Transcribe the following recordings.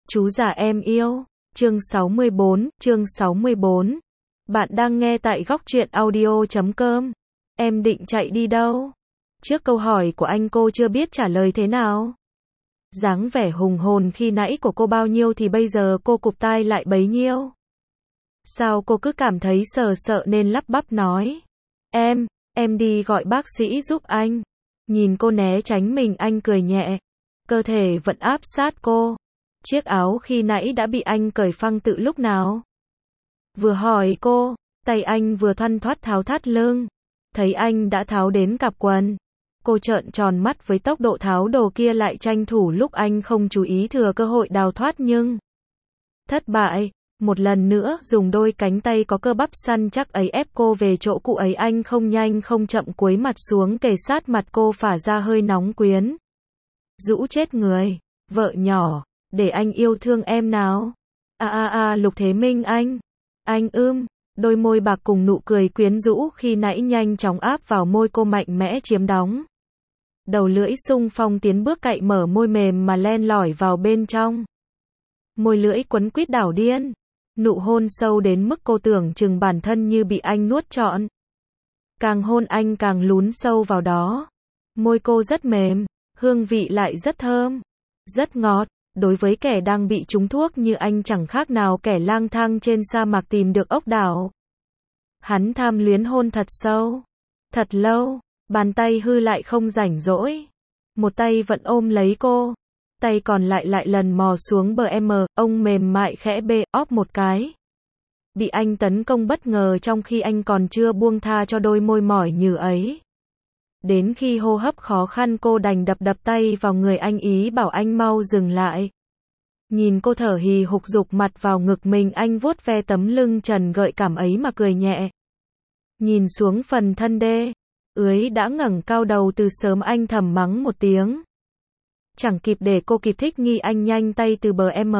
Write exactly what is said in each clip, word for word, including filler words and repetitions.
Chú già em yêu. Chương sáu mươi bốn, chương sáu mươi bốn. Bạn đang nghe tại góc truyện audio chấm com. Em định chạy đi đâu? Trước câu hỏi của anh cô chưa biết trả lời thế nào. Dáng vẻ hùng hồn khi nãy của cô bao nhiêu thì bây giờ cô cụp tai lại bấy nhiêu. Sao cô cứ cảm thấy sờ sợ nên lắp bắp nói. Em, em đi gọi bác sĩ giúp anh. Nhìn cô né tránh mình, anh cười nhẹ. Cơ thể vẫn áp sát cô. Chiếc áo khi nãy đã bị anh cởi phăng từ lúc nào? Vừa hỏi cô, tay anh vừa thoăn thoắt tháo thắt lưng. Thấy anh đã tháo đến cặp quần. Cô trợn tròn mắt với tốc độ tháo đồ kia, lại tranh thủ lúc anh không chú ý thừa cơ hội đào thoát nhưng thất bại. Một lần nữa dùng đôi cánh tay có cơ bắp săn chắc ấy ép cô về chỗ cũ ấy. Anh không nhanh không chậm cúi mặt xuống kề sát mặt cô, phả ra hơi nóng quyến rũ chết người. Vợ nhỏ, để anh yêu thương em nào. A a a Lục Thế Minh anh. Anh ưm. Đôi môi bạc cùng nụ cười quyến rũ khi nãy nhanh chóng áp vào môi cô, mạnh mẽ chiếm đóng. Đầu lưỡi xung phong tiến bước cậy mở môi mềm mà len lỏi vào bên trong. Môi lưỡi quấn quýt đảo điên. Nụ hôn sâu đến mức cô tưởng chừng bản thân như bị anh nuốt trọn. Càng hôn anh càng lún sâu vào đó. Môi cô rất mềm, hương vị lại rất thơm, rất ngọt. Đối với kẻ đang bị trúng thuốc như anh chẳng khác nào kẻ lang thang trên sa mạc tìm được ốc đảo. Hắn tham luyến hôn thật sâu, thật lâu, bàn tay hư lại không rảnh rỗi. Một tay vẫn ôm lấy cô, tay còn lại lại lần mò xuống bờ em, ông mềm mại khẽ bê óp một cái. Bị anh tấn công bất ngờ trong khi anh còn chưa buông tha cho đôi môi mỏi như ấy. Đến khi hô hấp khó khăn cô đành đập đập tay vào người anh, ý bảo anh mau dừng lại. Nhìn cô thở hì hục rục mặt vào ngực mình, anh vuốt ve tấm lưng trần gợi cảm ấy mà cười nhẹ. Nhìn xuống phần thân đê ưới đã ngẩng cao đầu từ sớm, anh thầm mắng một tiếng. Chẳng kịp để cô kịp thích nghi, anh nhanh tay từ bờ em.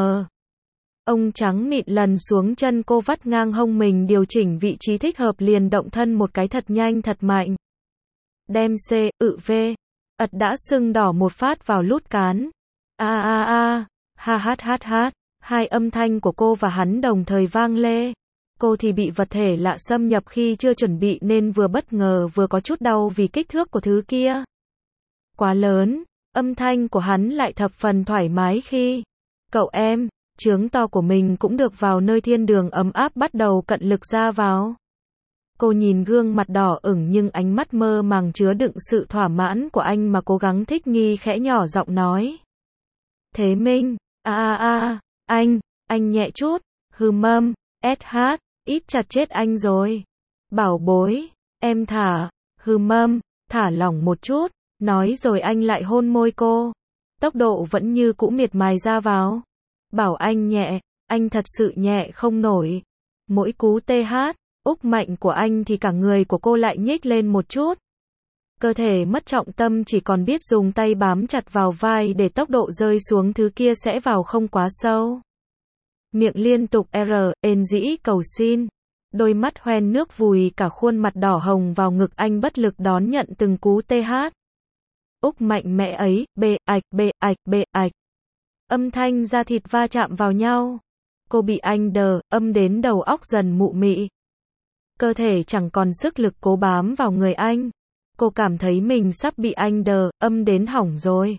Ông trắng mịn lần xuống chân cô, vắt ngang hông mình, điều chỉnh vị trí thích hợp, liền động thân một cái thật nhanh thật mạnh. Đem C, ự V, ật đã sưng đỏ một phát vào lút cán. A a a, ha hát hát hát, hai âm thanh của cô và hắn đồng thời vang lê. Cô thì bị vật thể lạ xâm nhập khi chưa chuẩn bị nên vừa bất ngờ vừa có chút đau vì kích thước của thứ kia quá lớn. Âm thanh của hắn lại thập phần thoải mái khi cậu em, trướng to của mình cũng được vào nơi thiên đường ấm áp, bắt đầu cận lực ra vào. Cô nhìn gương mặt đỏ ửng nhưng ánh mắt mơ màng chứa đựng sự thỏa mãn của anh mà cố gắng thích nghi, khẽ nhỏ giọng nói. Thế Minh, a a a, anh, anh nhẹ chút, hừ mâm, ét hát, ít chặt chết anh rồi. Bảo bối, em thả, hừ mâm, thả lỏng một chút, nói rồi anh lại hôn môi cô. Tốc độ vẫn như cũ, miệt mài ra vào. Bảo anh nhẹ, anh thật sự nhẹ không nổi. Mỗi cú tê hát, úc mạnh của anh thì cả người của cô lại nhích lên một chút. Cơ thể mất trọng tâm, chỉ còn biết dùng tay bám chặt vào vai để tốc độ rơi xuống thứ kia sẽ vào không quá sâu. Miệng liên tục R, ên dĩ cầu xin. Đôi mắt hoen nước vùi cả khuôn mặt đỏ hồng vào ngực anh, bất lực đón nhận từng cú tê hát. Úc mạnh mẽ ấy, bê ạch bê ạch bê ạch. Âm thanh da thịt va chạm vào nhau. Cô bị anh đờ, âm đến đầu óc dần mụ mị. Cơ thể chẳng còn sức lực cố bám vào người anh. Cô cảm thấy mình sắp bị anh đờ, âm đến hỏng rồi.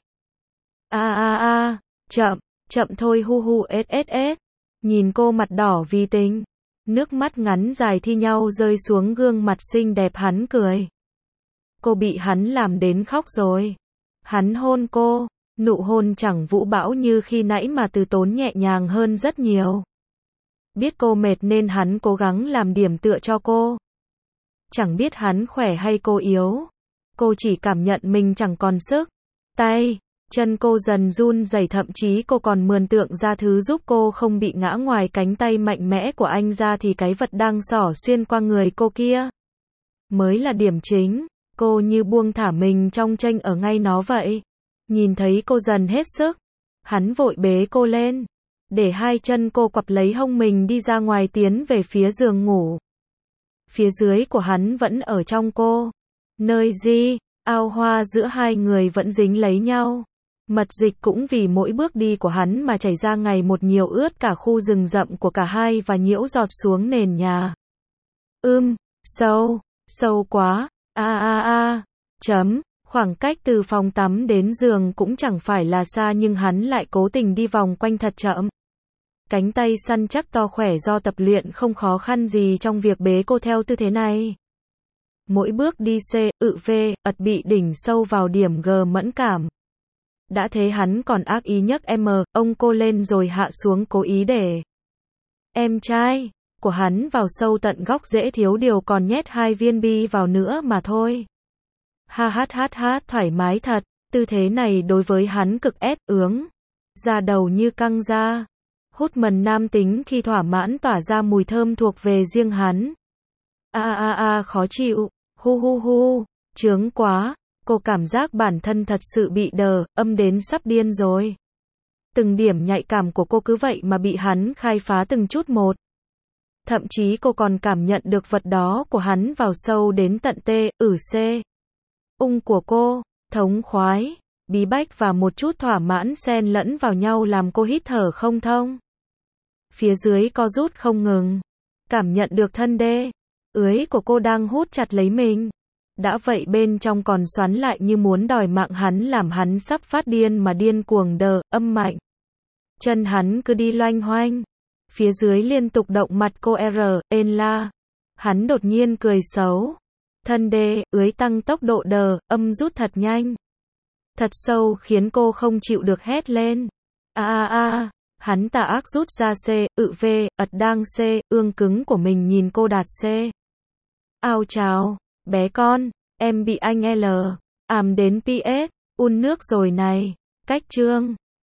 A a a, chậm, chậm thôi, hu hu ết ết ết. Nhìn cô mặt đỏ vì tình. Nước mắt ngắn dài thi nhau rơi xuống gương mặt xinh đẹp, hắn cười. Cô bị hắn làm đến khóc rồi. Hắn hôn cô, nụ hôn chẳng vũ bão như khi nãy mà từ tốn, nhẹ nhàng hơn rất nhiều. Biết cô mệt nên hắn cố gắng làm điểm tựa cho cô. Chẳng biết hắn khỏe hay cô yếu. Cô chỉ cảm nhận mình chẳng còn sức. Tay, chân cô dần run rẩy, thậm chí cô còn mường tượng ra thứ giúp cô không bị ngã. Ngoài cánh tay mạnh mẽ của anh ra thì cái vật đang xỏ xuyên qua người cô kia mới là điểm chính. Cô như buông thả mình trong tranh ở ngay nó vậy. Nhìn thấy cô dần hết sức, hắn vội bế cô lên, để hai chân cô quặp lấy hông mình đi ra ngoài, tiến về phía giường ngủ. Phía dưới của hắn vẫn ở trong cô. Nơi di, ao hoa giữa hai người vẫn dính lấy nhau. Mật dịch cũng vì mỗi bước đi của hắn mà chảy ra ngày một nhiều, ướt cả khu rừng rậm của cả hai và nhiễu giọt xuống nền nhà. Ưm, sâu, sâu quá, a a a, chấm, khoảng cách từ phòng tắm đến giường cũng chẳng phải là xa nhưng hắn lại cố tình đi vòng quanh thật chậm. Cánh tay săn chắc to khỏe do tập luyện không khó khăn gì trong việc bế cô theo tư thế này. Mỗi bước đi C, ự V, ật bị đỉnh sâu vào điểm G mẫn cảm. Đã thế hắn còn ác ý nhấc M, ông cô lên rồi hạ xuống cố ý để em trai của hắn vào sâu tận góc dễ thiếu điều còn nhét hai viên bi vào nữa mà thôi. Ha hát hát hát thoải mái thật, tư thế này đối với hắn cực ép ướng. Da đầu như căng ra. Hút mần nam tính khi thỏa mãn tỏa ra mùi thơm thuộc về riêng hắn. A a a khó chịu, hu hu hu, chướng quá, cô cảm giác bản thân thật sự bị đờ, âm đến sắp điên rồi. Từng điểm nhạy cảm của cô cứ vậy mà bị hắn khai phá từng chút một. Thậm chí cô còn cảm nhận được vật đó của hắn vào sâu đến tận T, ử C. Ung của cô, thống khoái, bí bách và một chút thỏa mãn xen lẫn vào nhau làm cô hít thở không thông. Phía dưới co rút không ngừng. Cảm nhận được thân đê, ưới của cô đang hút chặt lấy mình. Đã vậy bên trong còn xoắn lại như muốn đòi mạng hắn làm hắn sắp phát điên mà điên cuồng đờ, âm mạnh. Chân hắn cứ đi loanh hoanh. Phía dưới liên tục động mặt cô R, ên la. Hắn đột nhiên cười xấu. Thân đê, ưới tăng tốc độ đờ, âm rút thật nhanh. Thật sâu khiến cô không chịu được hét lên. A a a, hắn tà ác rút ra C, ự V, ật đang C, ương cứng của mình nhìn cô đạt C. Ao chào, bé con, em bị anh L, àm đến pê ét, un nước rồi này. Cách chương.